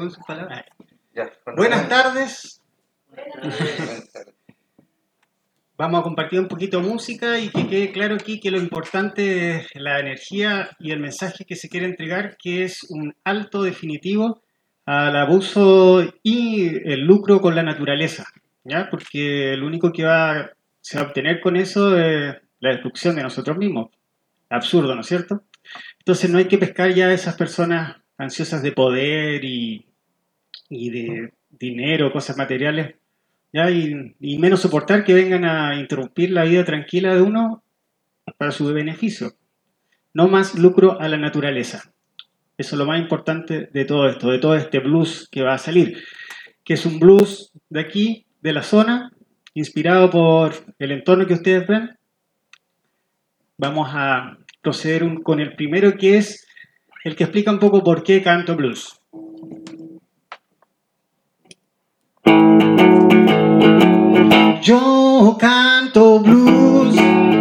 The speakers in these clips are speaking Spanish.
Con sus palabras. Ya, Buenas tardes. Buenas tardes. Vamos a compartir un poquito de música y que quede claro aquí que lo importante es la energía y el mensaje que se quiere entregar, que es un alto definitivo al abuso y el lucro con la naturaleza, ¿ya? Porque lo único que se va a obtener con eso es la destrucción de nosotros mismos. Absurdo, ¿no es cierto? Entonces no hay que pescar ya a esas personas ansiosas de poder y de dinero, cosas materiales, ¿ya? Y menos soportar que vengan a interrumpir la vida tranquila de uno para su beneficio. No más lucro a la naturaleza. Eso es lo más importante de todo esto, de todo este blues que va a salir, que es un blues de aquí, de la zona, inspirado por el entorno que ustedes ven. Vamos a proceder con el primero, que es el que explica un poco por qué canto blues. Yo canto blues,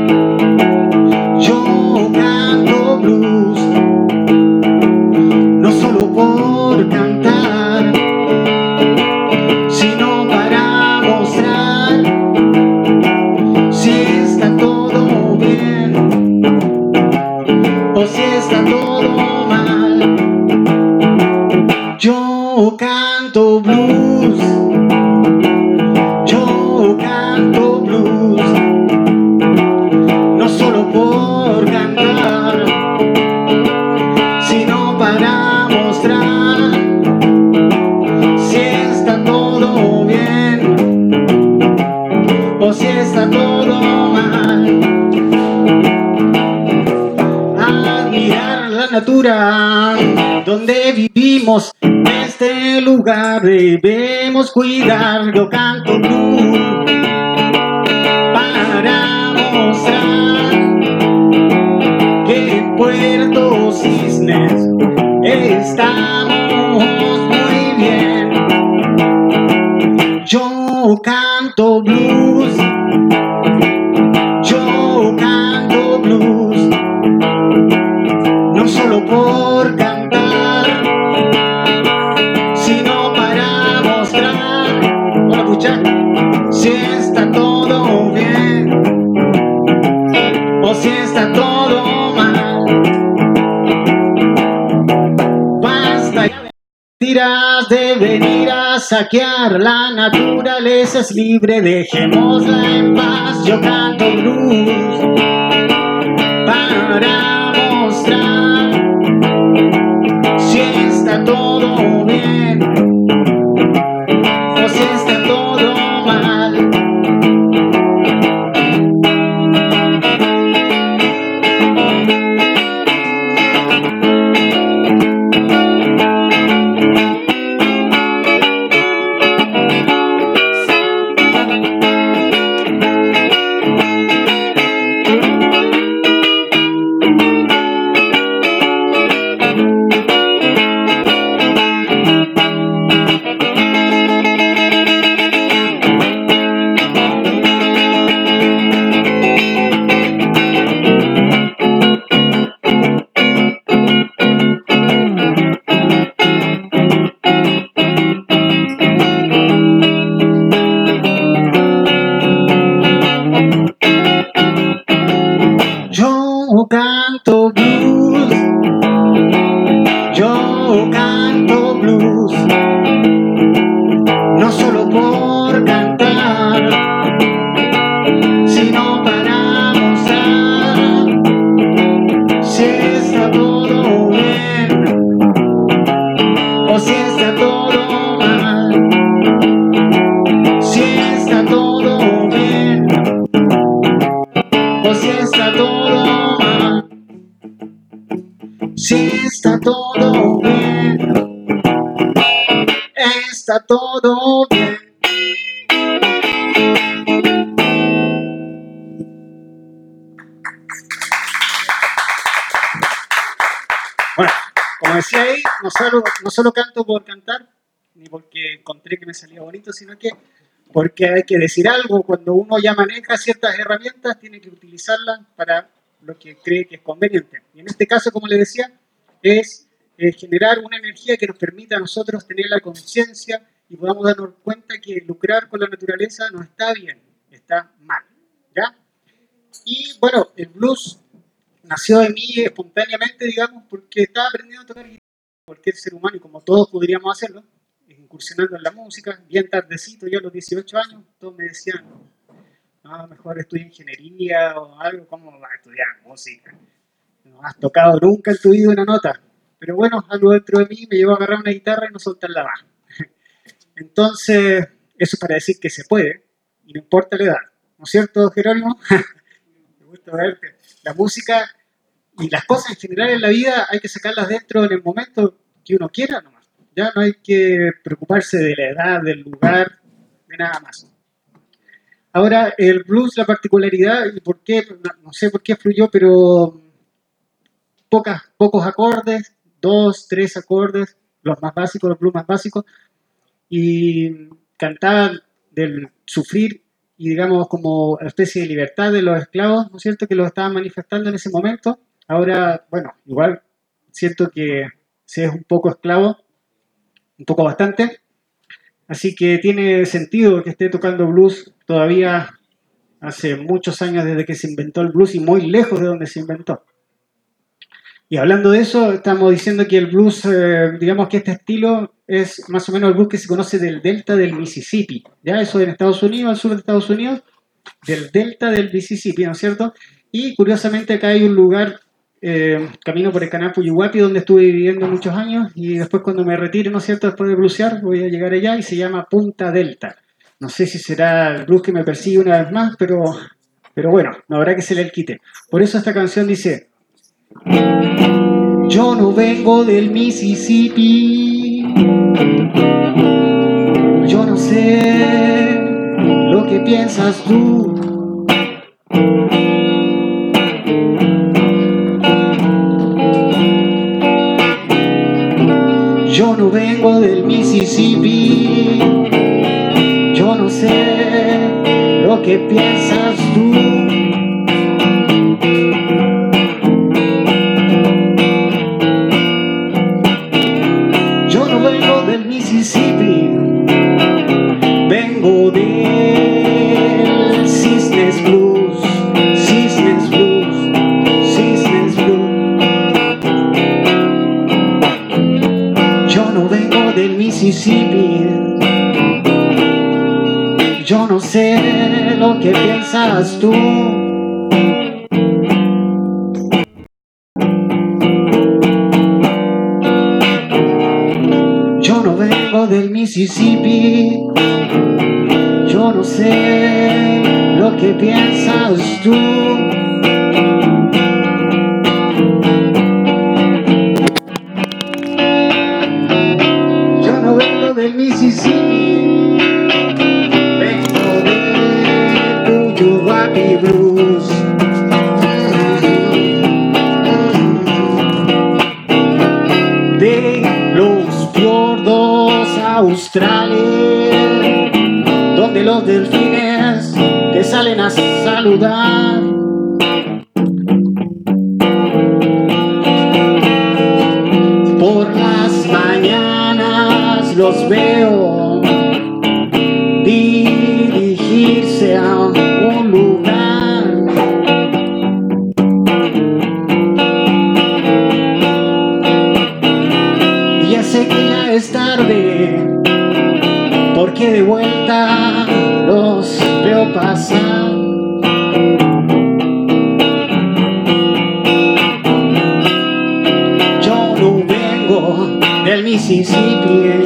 yo canto blues, no solo por cantar, sino para mostrar si está todo bien o si está todo mal. Yo canto blues, yo canto blues, no solo por cantar, sino para mostrar si está todo bien o si está todo mal. Admirar la natura donde vivimos, este lugar debemos cuidar. Yo canto blues para mostrar que en Puerto Cisnes estamos muy bien. Yo canto blues, yo canto blues, no solo por cantar, sino para mostrar, para escuchar, si está todo bien o si está todo mal. Basta ya de mentiras de venir a saquear, la naturaleza es libre, dejémosla en paz. Yo canto blues para mostrar si está todo bien o si está todo mal. Yo canto blues, yo canto blues, no solo por cantar, sino para mostrar si está todo bien o si está todo mal. Si está todo bien o si está todo mal. Si está todo bien, está todo bien. Bueno, como decía ahí, no solo canto por cantar, ni porque encontré que me salía bonito, sino que porque hay que decir algo. Cuando uno ya maneja ciertas herramientas, tiene que utilizarlas para lo que cree que es conveniente. Y en este caso, como les decía, es generar una energía que nos permita a nosotros tener la conciencia y podamos darnos cuenta que lucrar con la naturaleza no está bien, está mal, ¿ya? Y bueno, el blues nació de mí espontáneamente, digamos, porque estaba aprendiendo a tocar guitarra, cualquier ser humano, y como todos podríamos hacerlo, incursionando en la música, bien tardecito, yo a los 18 años, todos me decían, no, mejor estudia ingeniería o algo, ¿cómo vas a estudiar música? No has tocado nunca en tu vida una nota. Pero bueno, algo dentro de mí me llevó a agarrar una guitarra y no soltarla más. Entonces, eso es para decir que se puede, y no importa la edad. ¿No es cierto, Jerónimo? Me gusta verte. La música y las cosas en general en la vida hay que sacarlas dentro en el momento que uno quiera nomás. Ya no hay que preocuparse de la edad, del lugar, de nada más. Ahora, el blues, la particularidad, y por qué, no sé por qué fluyó, pero pocos acordes, 2, 3 acordes, los más básicos, los blues más básicos, y cantaban del sufrir y digamos como especie de libertad de los esclavos, ¿no es cierto?, que los estaban manifestando en ese momento. Ahora, bueno, igual siento que se es un poco esclavo, un poco bastante, así que tiene sentido que esté tocando blues todavía hace muchos años desde que se inventó el blues y muy lejos de donde se inventó. Y hablando de eso, estamos diciendo que el blues, digamos que este estilo es más o menos el blues que se conoce del delta del Mississippi, ¿ya? Eso en Estados Unidos, al sur de Estados Unidos, del delta del Mississippi, ¿no es cierto? Y curiosamente acá hay un lugar, camino por el canal Puyuhuapi, donde estuve viviendo muchos años, y después cuando me retire, ¿no es cierto?, después de bluesear, voy a llegar allá, y se llama Punta Delta. No sé si será el blues que me persigue una vez más, pero bueno, no habrá que se le quite. Por eso esta canción dice: yo no vengo del Mississippi, yo no sé lo que piensas tú. Yo no vengo del Mississippi, yo no sé lo que piensas tú. Mississippi, vengo del Cisnes Blues, Cisnes Blues, Cisnes Blues. Yo no vengo del Mississippi, yo no sé lo que piensas tú. Yo no vengo del Mississippi, yo no sé lo que piensas tú. Yo no vengo del Mississippi, vengo del Puyuhuapi Blues. De los fiordos australes, donde los delfines te salen a saludar. Por las mañanas los veo dirigirse a un lugar. Y ya sé que ya es tarde, porque de vuelta los veo pasar. Yo no vengo del Mississippi,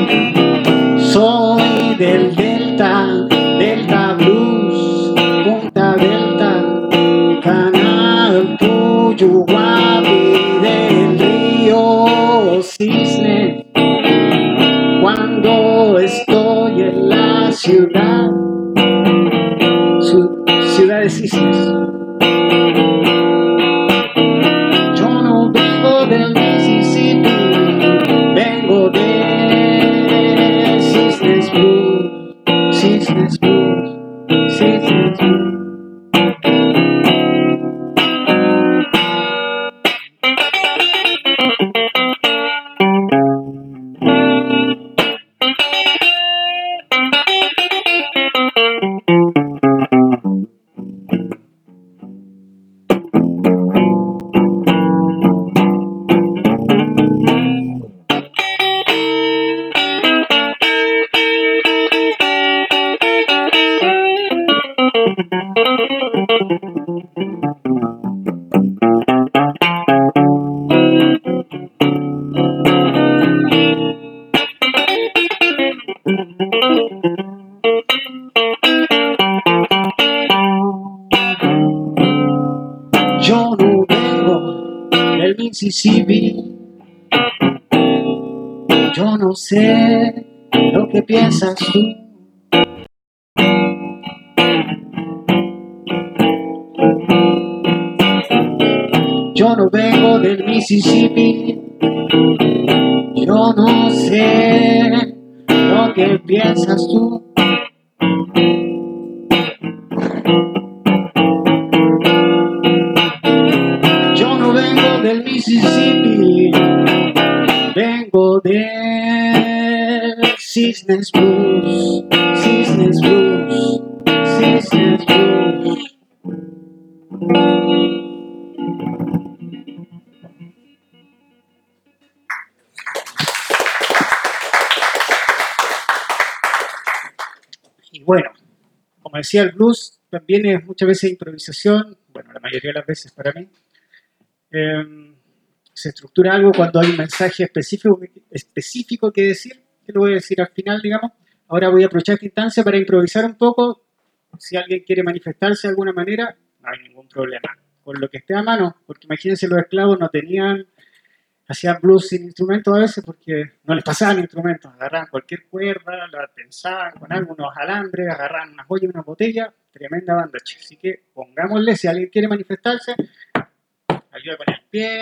soy del Delta, Delta Blues, Punta Delta, Canal Puyuhuapi, del río Cisne. Cuando estoy en la ciudad, ciudad de Cisnes. Yo no vengo del Mississippi, vengo de Cisnes Blues, Cisnes Blues, Cisnes Blues. Mississippi. Yo no sé lo que piensas tú. Yo no vengo del Mississippi. Yo no sé lo que piensas tú. Yo no vengo del Mississippi. Vengo de Cisnes Blues, Cisnes Blues, Cisnes Blues. Y bueno, como decía, el blues también es muchas veces improvisación, bueno, la mayoría de las veces para mí. Se estructura algo cuando hay un mensaje específico que decir, que lo voy a decir al final, digamos. Ahora voy a aprovechar esta instancia para improvisar un poco. Si alguien quiere manifestarse de alguna manera, no hay ningún problema. Con lo que esté a mano, porque imagínense, los esclavos no tenían, hacían blues sin instrumentos a veces porque no les pasaban instrumentos, agarraban cualquier cuerda, la tensaban con algunos alambres, agarraban unas ollas y una botella, tremenda banda. Así que pongámosle, si alguien quiere manifestarse, ayuda con el pie.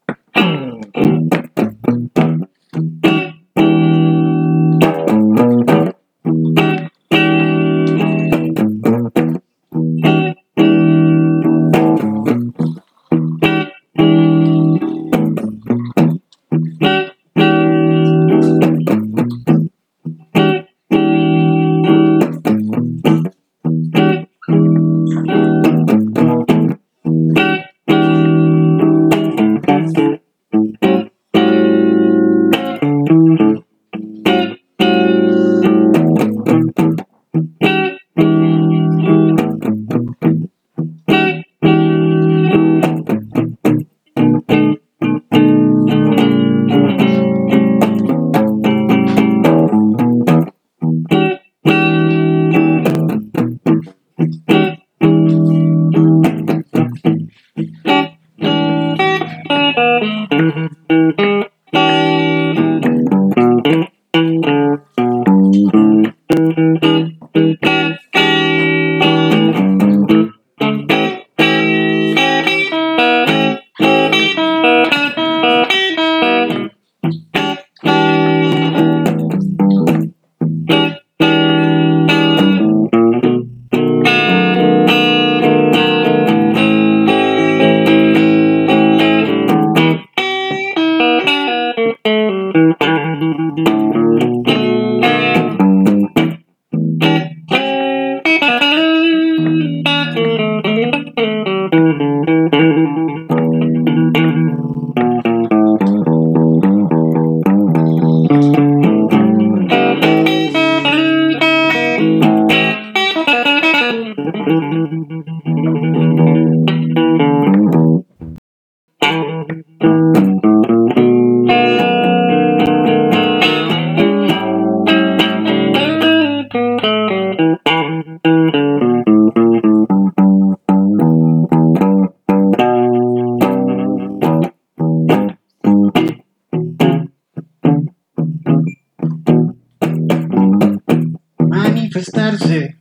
Manifestarse,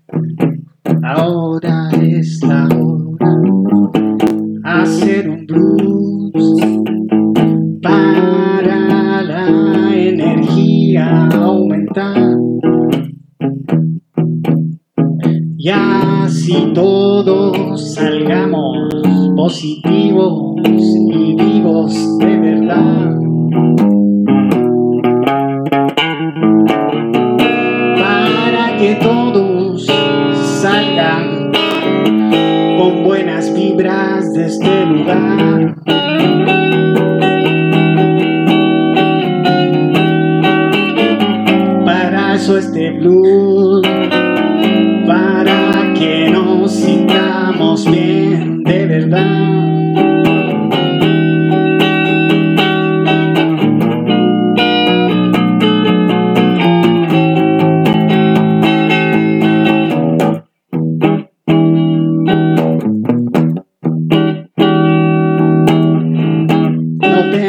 ahora es la hora, hacer un blues para la energía aumentar, y así todos salgamos positivos y vivos de verdad. Para que todos salgan con buenas vibras de este lugar. Para eso este blues, para que nos sintamos bien de verdad. No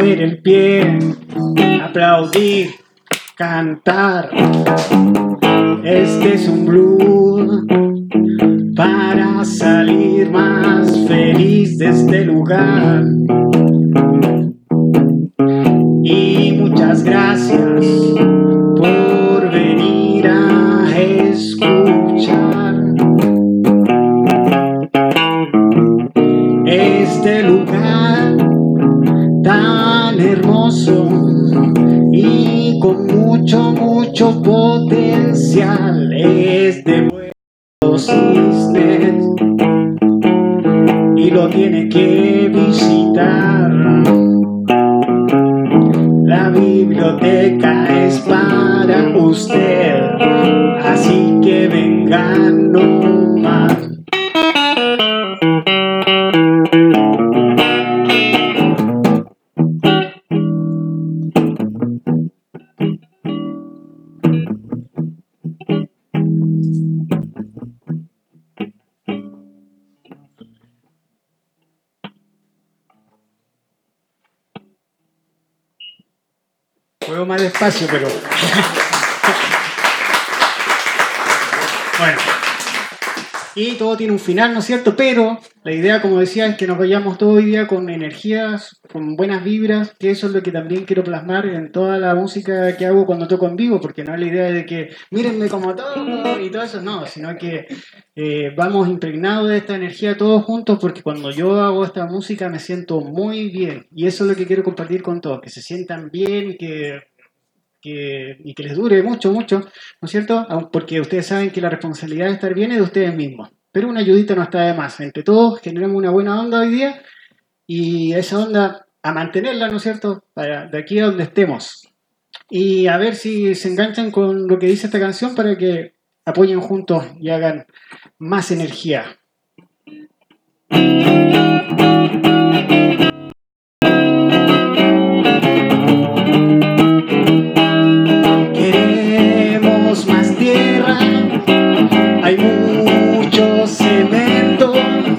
mover el pie, aplaudir, cantar. Este es un blues para salir más feliz de este lugar. Y muchas gracias por venir a escuchar este lugar tan hermoso y con mucho potencial. Es de Buenos Cisnes y lo tiene que visitar. La biblioteca es para usted, así que vengan nomás. Juego más despacio, pero... Bueno. Y todo tiene un final, ¿no es cierto? Pero la idea, como decía, es que nos vayamos todo el día con energías, con buenas vibras, que eso es lo que también quiero plasmar en toda la música que hago cuando toco en vivo, porque no es la idea de que mírenme como toco y todo eso, no, sino que vamos impregnados de esta energía todos juntos, porque cuando yo hago esta música me siento muy bien, y eso es lo que quiero compartir con todos, que se sientan bien y que les dure mucho, ¿no es cierto? Porque ustedes saben que la responsabilidad de estar bien es de ustedes mismos. Pero una ayudita no está de más. Entre todos generamos una buena onda hoy día y esa onda a mantenerla, ¿no es cierto? Para de aquí a donde estemos. Y a ver si se enganchan con lo que dice esta canción para que apoyen juntos y hagan más energía. Queremos más tierra, hay mucho cemento.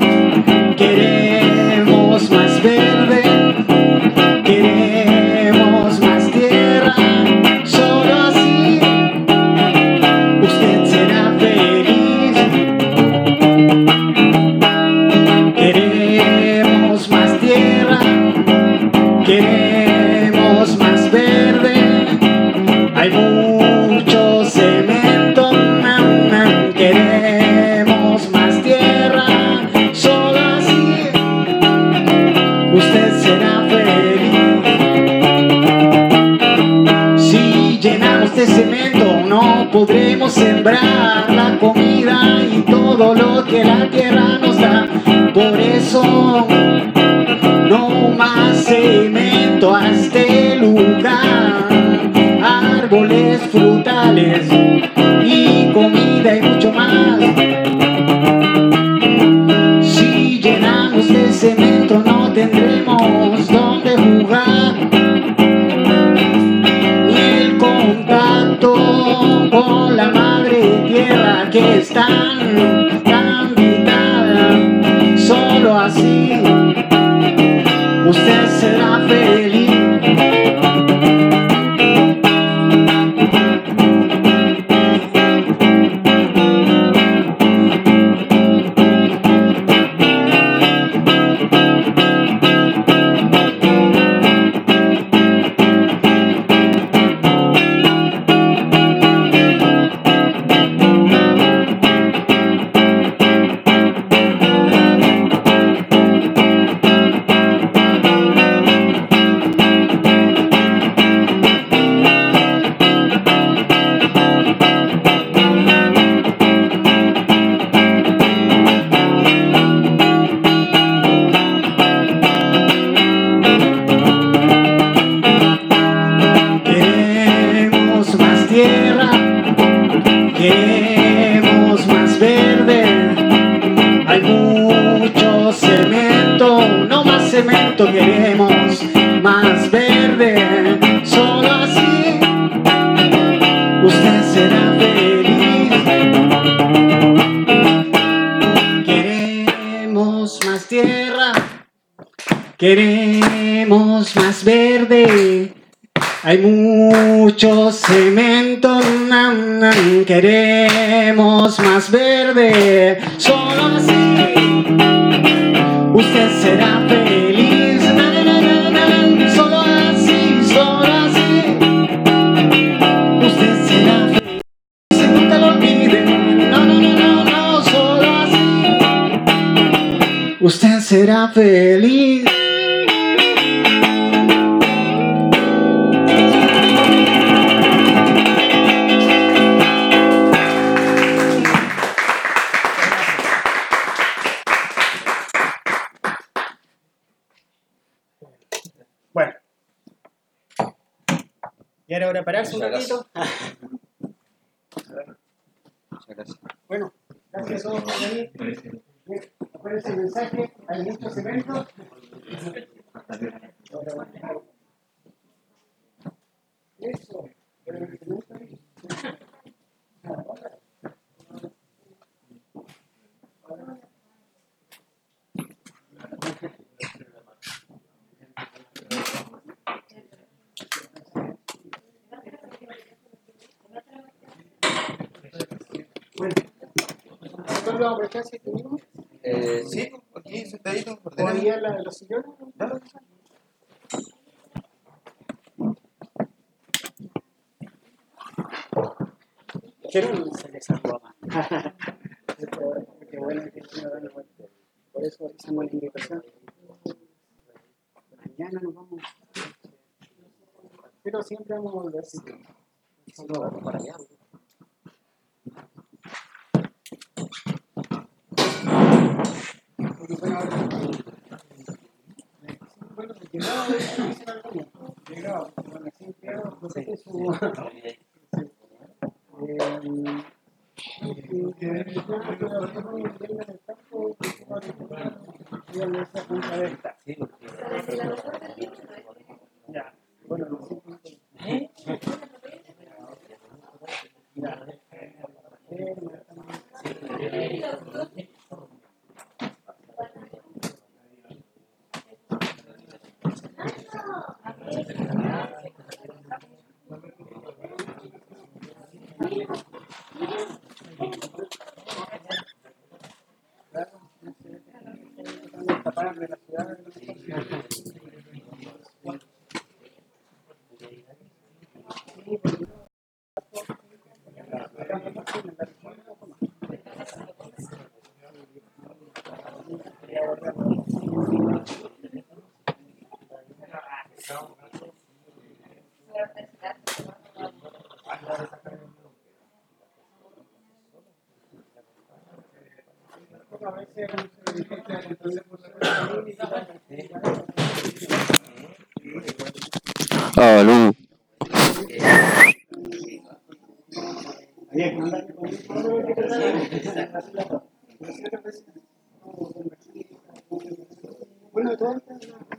Queremos más verde, queremos más tierra. Solo así usted será feliz. Queremos más tierra, queremos más verde. Hay mucho cemento, queremos más tierra. Solo así usted será feliz. Si llenamos de cemento no podremos sembrar la comida y todo lo que la tierra nos da. Por eso no más cemento a este lugar. Árboles frutales y comida y mucho más. Si llenamos de cemento no tendremos donde jugar, ni el contacto con la madre tierra que es tan vital. Solo así usted será feliz. Queremos más verde, hay mucho cemento, no más cemento, queremos más verde. Solo así usted será feliz. Queremos más tierra, queremos Queremos más verde. Hay mucho cemento. Queremos más verde. Solo así usted será feliz. Solo así, solo así. Usted será feliz. Nunca lo olvide. No, solo así. Usted será feliz. Bueno. Y ahora para pararse un ratito. Muchas gracias. Bueno, gracias a todos por venir. Acuérdense el mensaje, hay muchos eventos. Eso. Bueno, ¿cuándo vamos a aprovechar si tenemos? Sí, aquí sentadito, ¿O ahí en los sillones? Claro. Quiero hacer esa broma. Qué bueno que me dan la vuelta. Por eso hicimos la invitación. Mañana nos vamos. Pero siempre vamos a volver. Solo vamos para allá. Bueno, llegaba, bueno, siempre su Aló. Bueno,